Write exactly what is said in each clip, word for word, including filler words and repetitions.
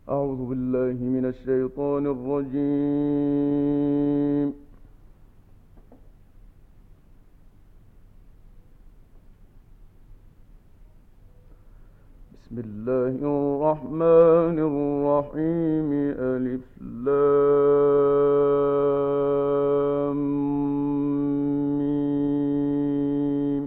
أعوذ بالله من الشيطان الرجيم. بسم الله الرحمن الرحيم. ألف لام ميم.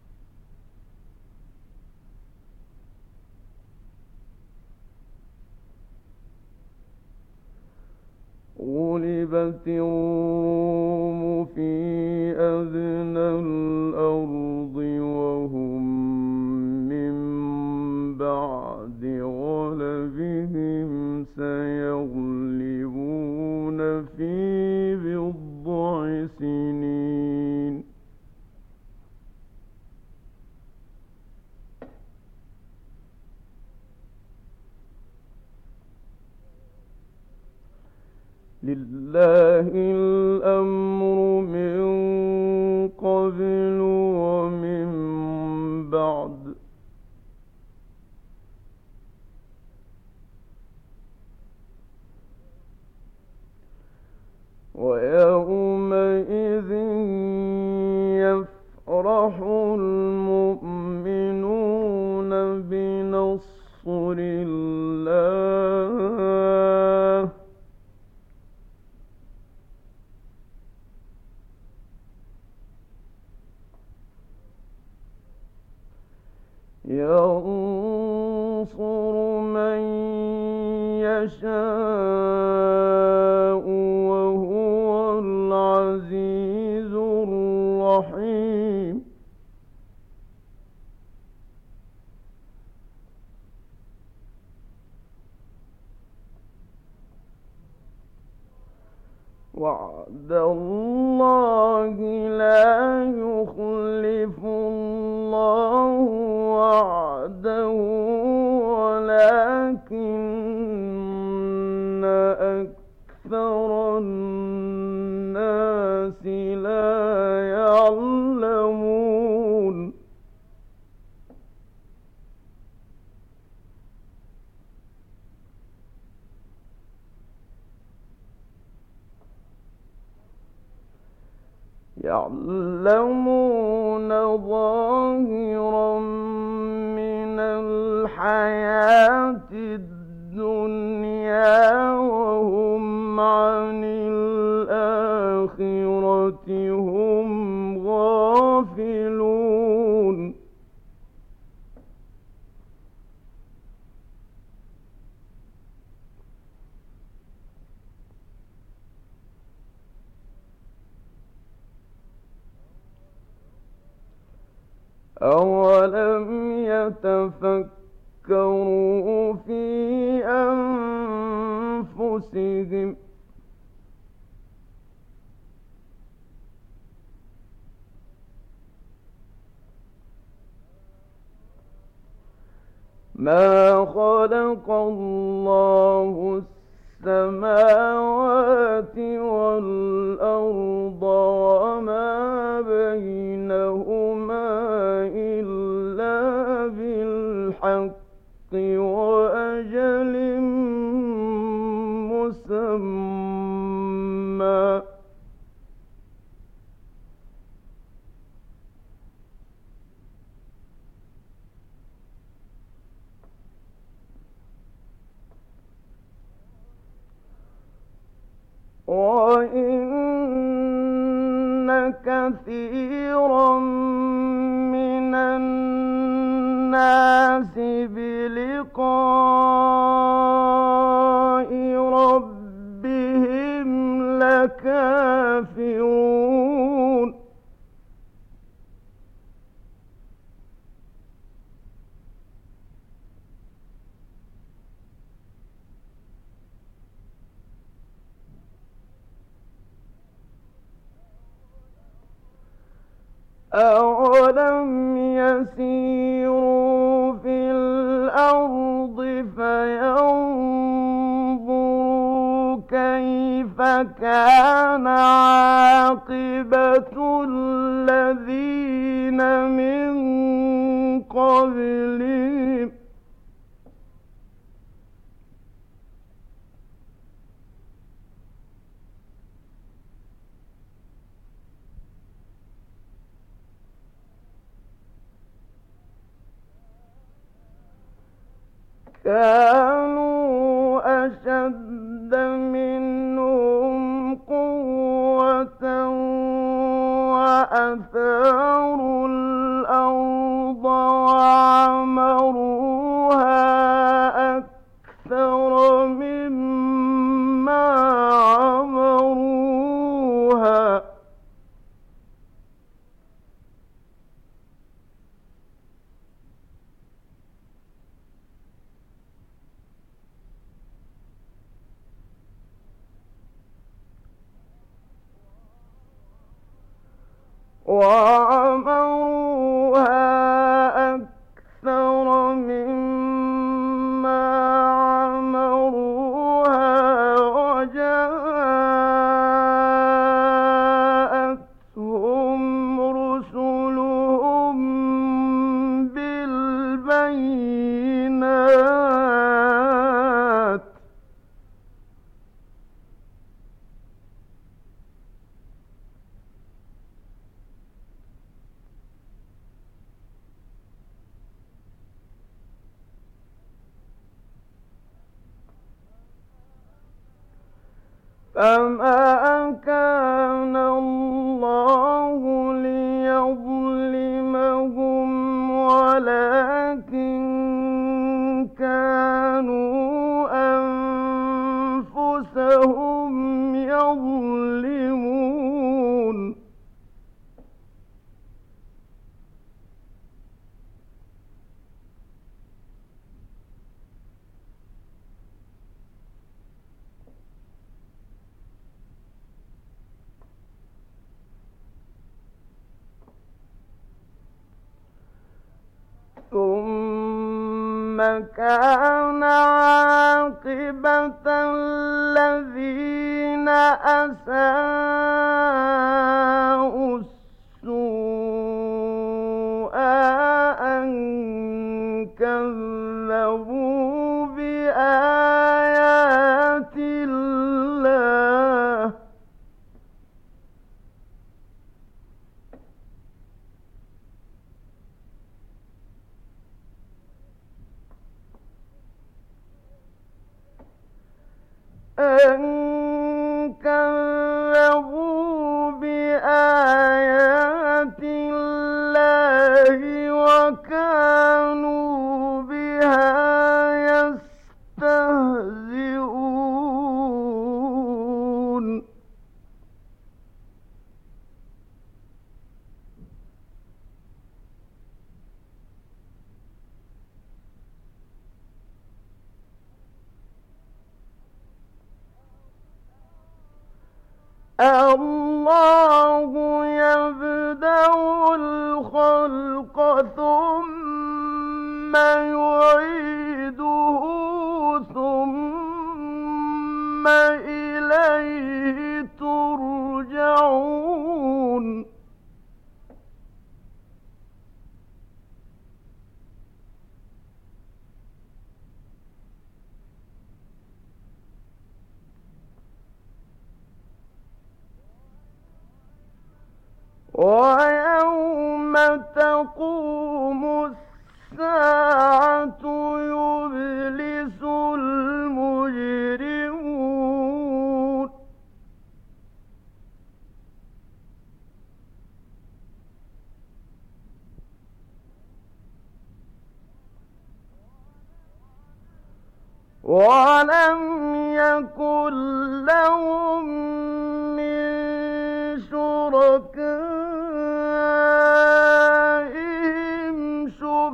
غلبت الروم في أدنى الأرض وهم من بعد غلبهم سيغلبون في بضع سنين. لله الأمر من قبل ومن بعد، ويومئذ يفرح المؤمنون بنصر الله. ينصر من يشاء وهو العزيز الرحيم. وعد الله لا يخلف الله وعده ولكن أكثر الناس لا يعلمون. يعلمون ظاهرا من الحياة الدنيا وهم عن الآخرة هم غافلون. أولم يتفكروا في أنفسهم ما خلق الله السماوات والأرض وما بينهما إلا بالحق وأجل مسمى. وَإِنَّ كَثِيرًا مِنَ النَّاسِ بِلِقَاءِ رَبِّهِمْ لَكَافِرُونَ. أَوَلَمْ يَسِيرُوا فِي الْأَرْضِ فَيَنظُرُوا كَيْفَ كَانَ عَاقِبَةُ الَّذِينَ مِن قَبْلِهِمْ كانوا أشد منهم قوة وأثاروا الأرض وعمروها أكثر مما عمروها وعمروها أكثر مما عمروها وجاءتهم رسلهم بالبينات فما كان الله ليظلمهم ولكن كانوا أنفسهم يظلمون ثم كان عاقبة الذين أساءوا السوء أن كذبوا بآيات الله أن كذبوا بآيات الله وكانوا بها يستهزئون الله يبدأ الخلق ثم يعيده ثم إليه ترجعون ويوم تقوم الساعة يبلس المجرمون ولم يكن لهم من شركائهم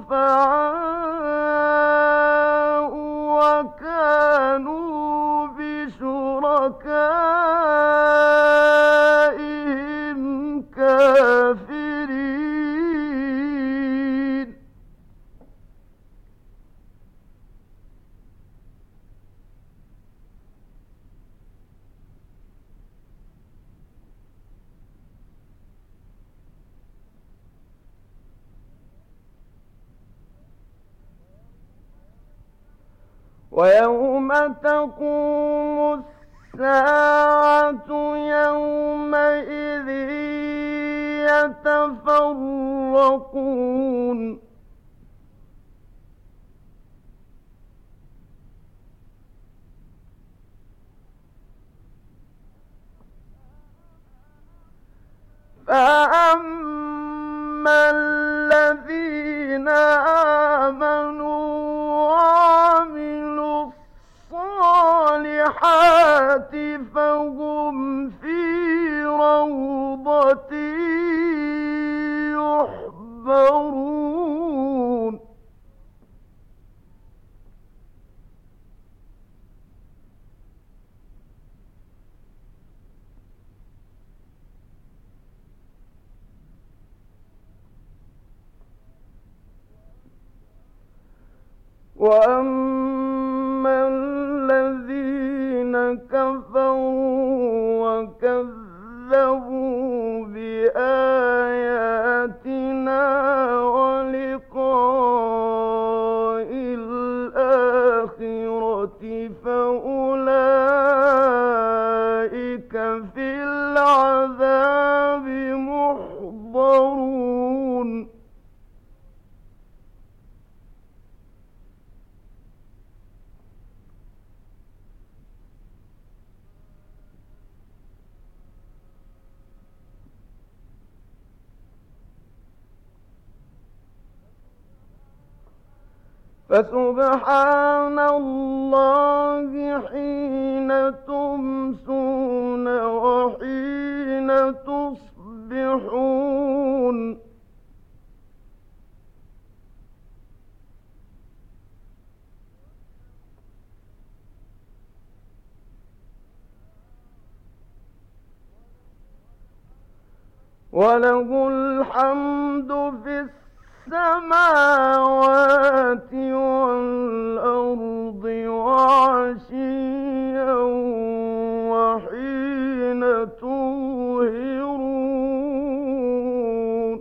شفعاء وكانوا بشركائهم كافرين ويوم تقوم الساعة يومئذ يتفرقون فأما الذين آمنوا وعملوا الصالحات فهم في روضة يحبرون وأما الذين كفروا وكذبوا بآياتنا ولقاء الآخرة فأولئك في العذاب محضرون فسبحان الله حين تمسون وحين تصبحون وله الحمد في السماوات والأرض وعشيا وحين تظهرون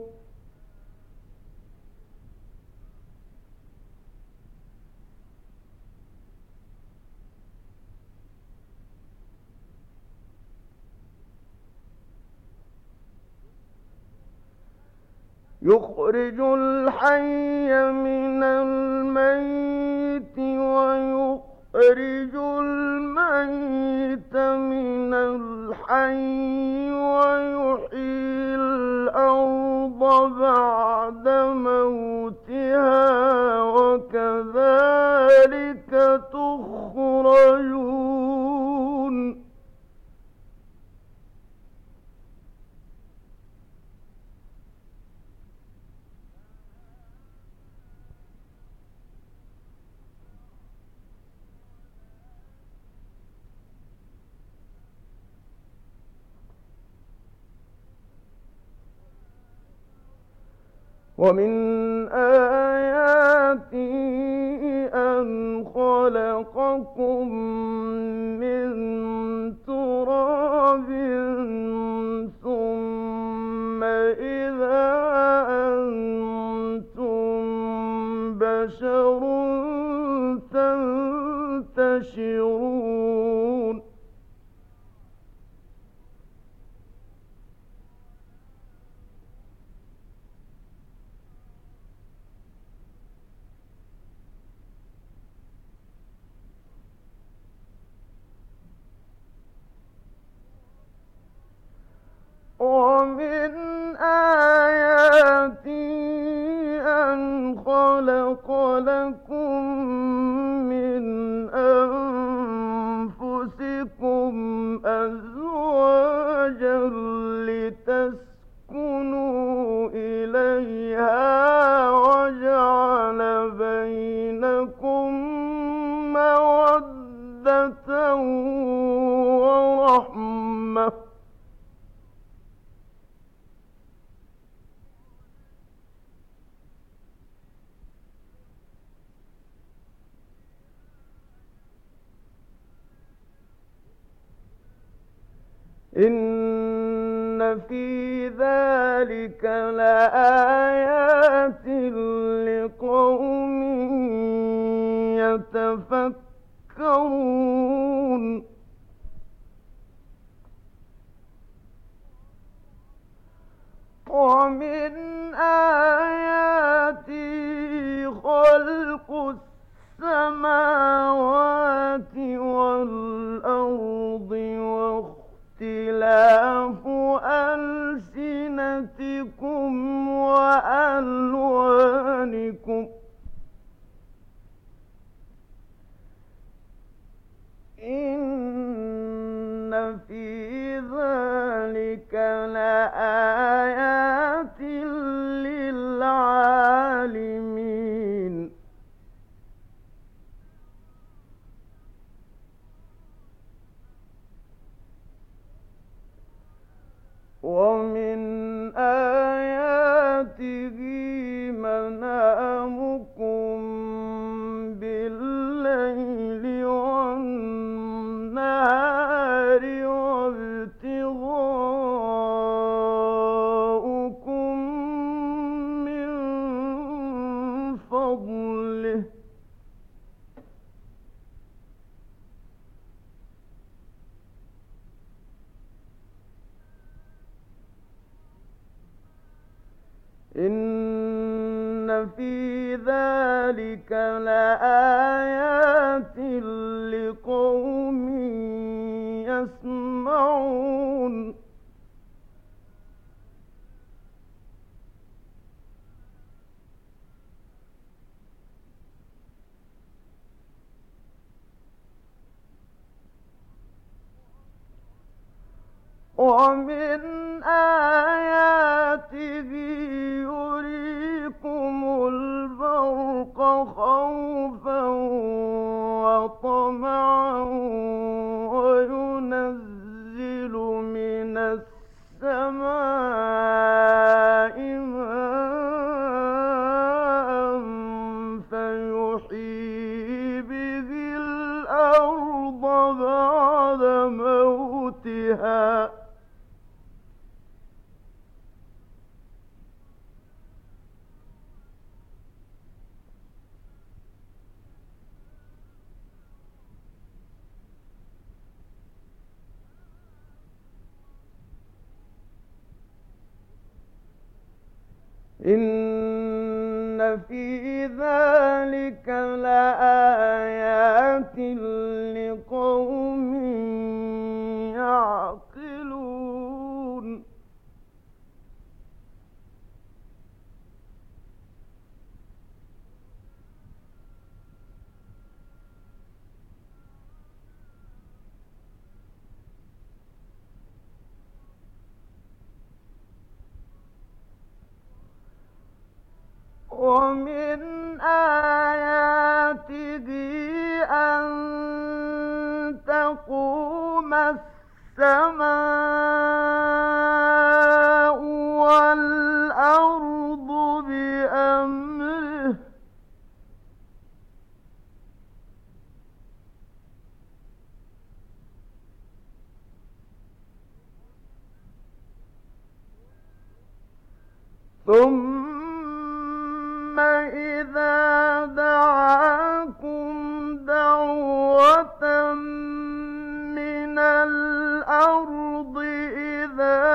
يخرج الحي من الميت ويخرج الميت من الحي ويحيي الأرض بعد موتها وكذلك تخرجون ومن آياته أن خلقكم من تراب ثم إذا أنتم بشر تنتشرون ومن آياته أن خلق لكم من أنفسكم أزواجا لتسكنوا إليها وجعل بينكم مودة ورحمة إن في ذلك لآيات لقوم يتفكرون ومن آياته خلق السماوات والأرض واختلاف ألسنتكم بالليل والنهار وابتغاؤكم من فضله إن في ذلك لآيات لقوم يسمعون ومن آياته يريكم البرق خوفا وطمعا وينزل من السماء ماء فيحيي به الأرض بعد موتها إن في ذلك لآيات لقوم يعقلون ومن آياته أن تقوم السماء والأرض بأمره ثم إذا دعاكم دعوة من الأرض إذا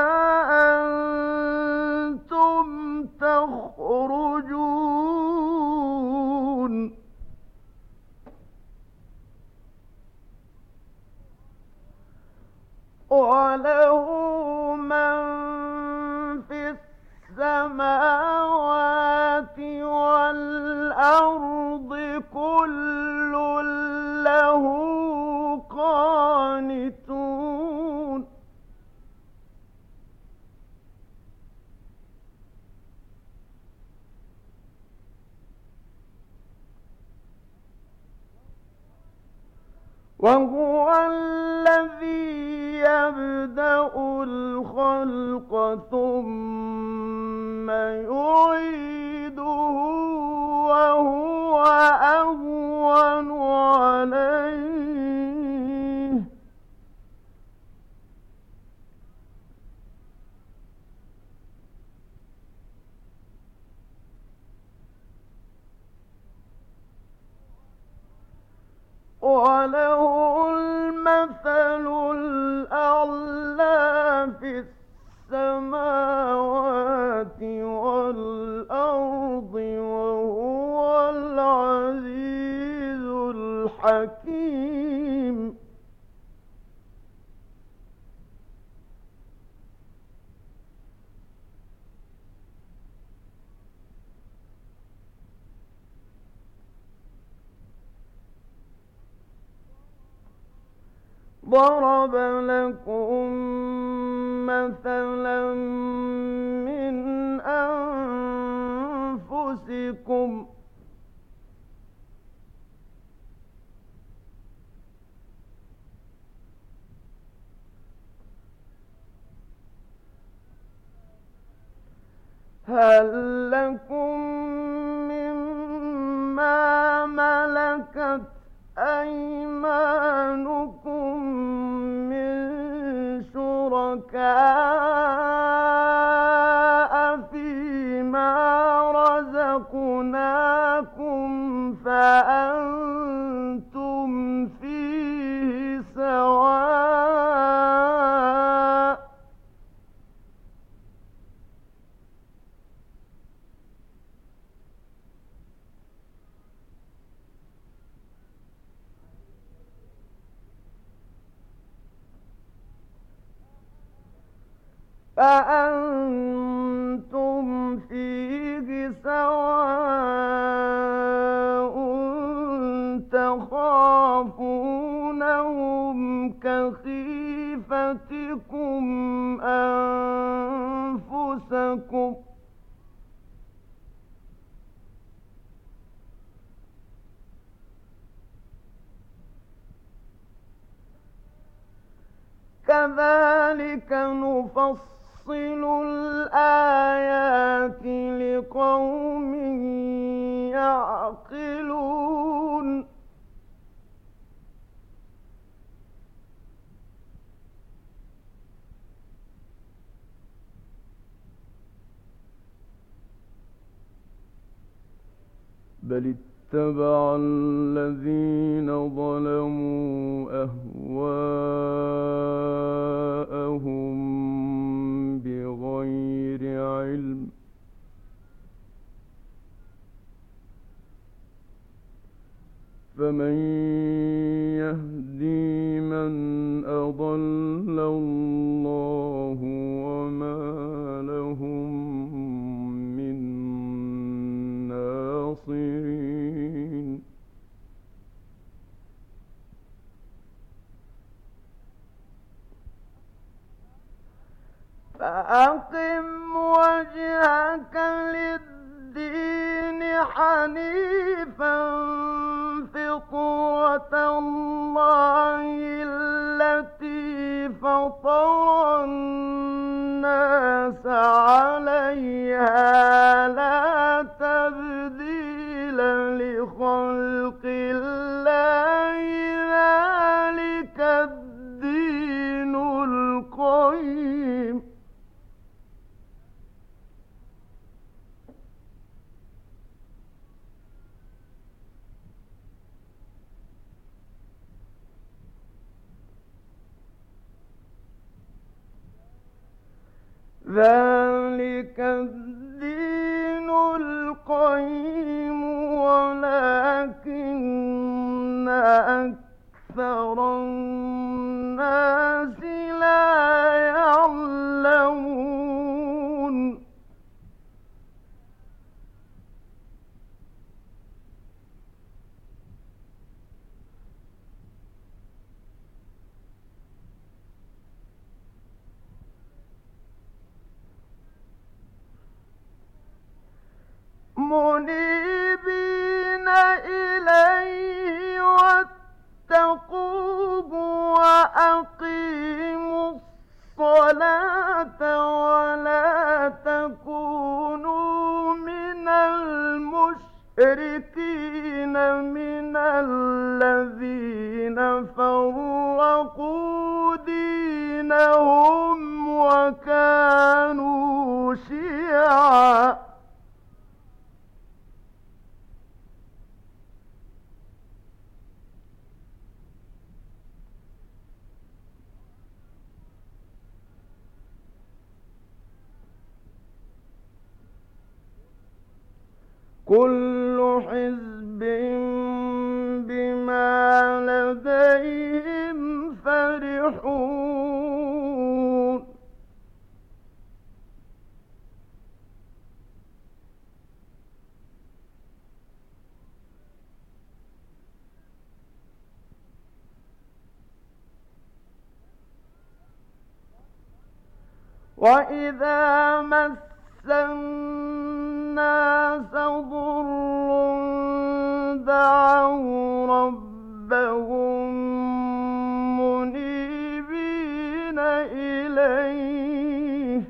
أنتم تخرجون وله من في السماوات والأرض كل له قانتون وهو الذي يبدأ الخلق ثم يعيده وهو أهون عليه وله المثل الأعلى في السماوات والأرض وهو العزيز الحكيم ضرب لكم مثلا من أنفسكم هل لكم ملكت أيمانكم من شركاء فيما رزقناكم فأنتم فيه سواء فأنتم فيه سواء تخافونهم كخيفتكم أنفسكم كذلك نفصل الآيات لقوم يعقلون بل اتبع الذين ظلموا أهواءهم بغير علم فمن يهدي من أضل الله وما لهم من ناصرين فأقم وجهك للدين حنيفا فطرة الله التي فطر الناس عليها لا تبديل لخلق الله ذلك الدين القيم ذلك الدين القيم ولكن أكثر الناس لا يعلمون منيبين إليه واتقوه وأقيموا الصلاة ولا تكونوا من المشركين من الذين فرقوا دينهم وكانوا شيعا كل حزب بما لديهم فرحون وإذا مس الناس ضر دعوا ربهم منيبين إليه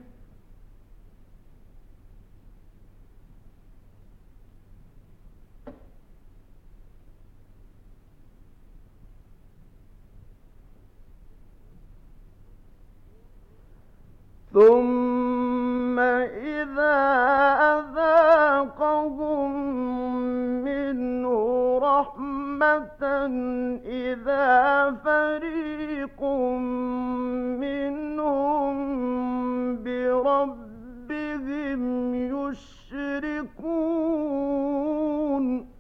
منه رحمة إذا فريق منهم بربهم يشركون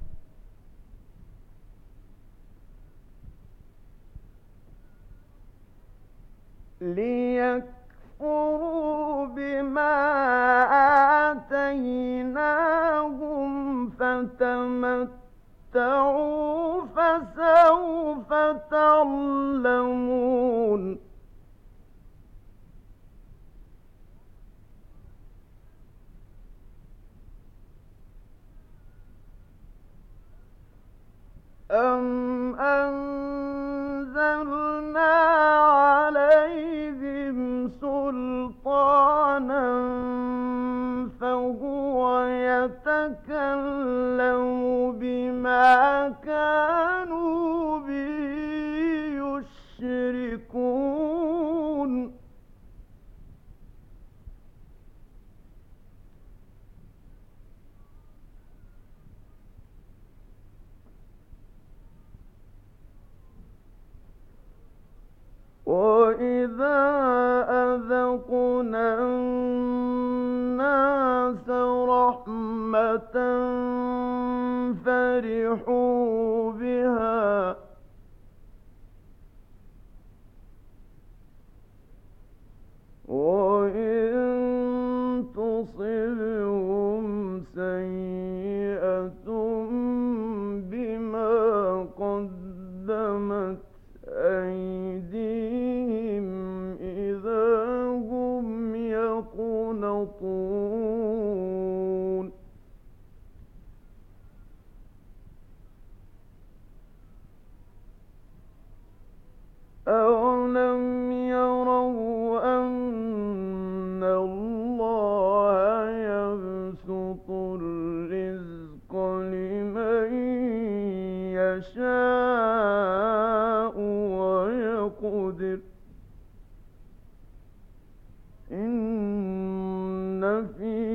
ليكفروا بما آتيناهم فتمتعوا فسوف تعلمون أَمْ أَنزَلْنَا عَلَيْهِمْ سُلْطَانًا فَهُوَ يَتَكَلَّمُ بِمَا كَانُوا بِهِ يُشْرِكُونَ وَإِذَا أَذَقْنَا النَّاسَ رَحْمَةً فَرِحُوا بِهَا وَإِن تُصِبْهُمْ سَيِّئَةٌ بِمَا قَدَّمَتْ أَيْدِيهِمْ إِذَا هُمْ يَقْنَطُونَ أَوَلَمْ يَرَوْا أَنَّ اللَّهَ يَبْسُطُ الرِّزْقَ لِمَن يَشَاءُ وَيَقْدِرُ إِنَّ فِي